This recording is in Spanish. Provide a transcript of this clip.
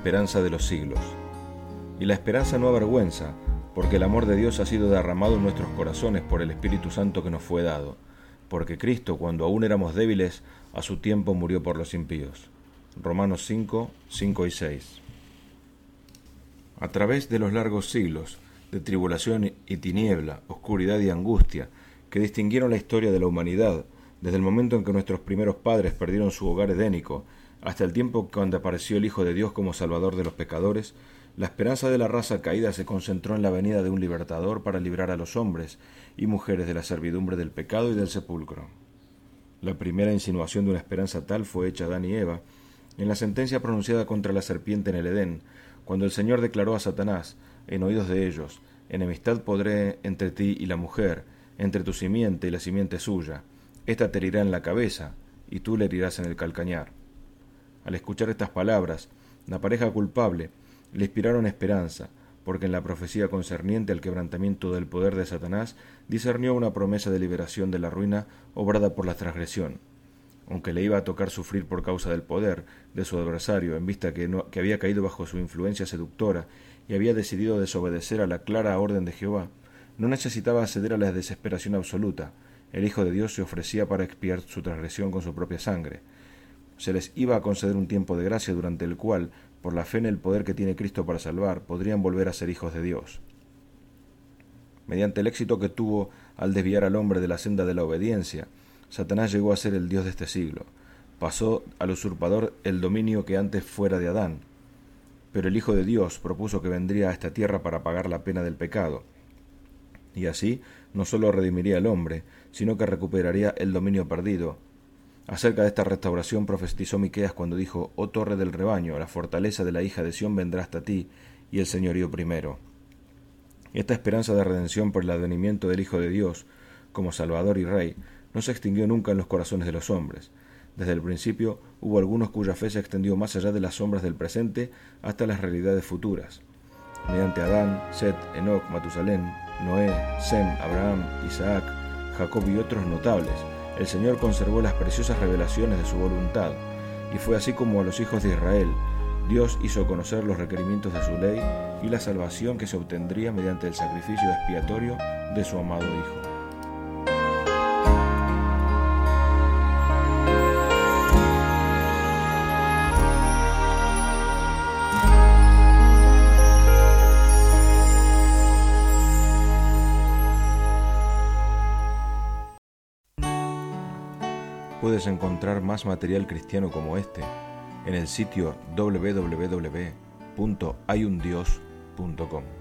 esperanza de los siglos. Y la esperanza no avergüenza, porque el amor de Dios ha sido derramado en nuestros corazones por el Espíritu Santo que nos fue dado, porque Cristo, cuando aún éramos débiles, a su tiempo murió por los impíos. Romanos 5, 5 y 6. A través de los largos siglos de tribulación y tiniebla, oscuridad y angustia, que distinguieron la historia de la humanidad, desde el momento en que nuestros primeros padres perdieron su hogar edénico, hasta el tiempo cuando apareció el Hijo de Dios como Salvador de los pecadores, la esperanza de la raza caída se concentró en la venida de un libertador para librar a los hombres y mujeres de la servidumbre del pecado y del sepulcro. La primera insinuación de una esperanza tal fue hecha a Adán y Eva en la sentencia pronunciada contra la serpiente en el Edén, cuando el Señor declaró a Satanás, en oídos de ellos: «Enemistad podré entre ti y la mujer, entre tu simiente y la simiente suya. Ésta te herirá en la cabeza, y tú le herirás en el calcañar». Al escuchar estas palabras, la pareja culpable le inspiraron esperanza, porque en la profecía concerniente al quebrantamiento del poder de Satanás discernió una promesa de liberación de la ruina obrada por la transgresión. Aunque le iba a tocar sufrir por causa del poder de su adversario, en vista que había caído bajo su influencia seductora y había decidido desobedecer a la clara orden de Jehová, no necesitaba ceder a la desesperación absoluta. El Hijo de Dios se ofrecía para expiar su transgresión con su propia sangre. Se les iba a conceder un tiempo de gracia durante el cual, por la fe en el poder que tiene Cristo para salvar, podrían volver a ser hijos de Dios. Mediante el éxito que tuvo al desviar al hombre de la senda de la obediencia, Satanás llegó a ser el Dios de este siglo. Pasó al usurpador el dominio que antes fuera de Adán. Pero el Hijo de Dios propuso que vendría a esta tierra para pagar la pena del pecado. Y así no solo redimiría al hombre, sino que recuperaría el dominio perdido. Acerca de esta restauración profetizó Miqueas cuando dijo: «Oh torre del rebaño, la fortaleza de la hija de Sión vendrá hasta ti, y el señorío primero». Esta esperanza de redención por el advenimiento del Hijo de Dios, como Salvador y Rey, no se extinguió nunca en los corazones de los hombres. Desde el principio hubo algunos cuya fe se extendió más allá de las sombras del presente hasta las realidades futuras. Mediante Adán, Set, Enoc, Matusalén, Noé, Sem, Abraham, Isaac, Jacob y otros notables, el Señor conservó las preciosas revelaciones de su voluntad, y fue así como a los hijos de Israel Dios hizo conocer los requerimientos de su ley y la salvación que se obtendría mediante el sacrificio expiatorio de su amado Hijo. Puedes encontrar más material cristiano como este en el sitio www.hayundios.com.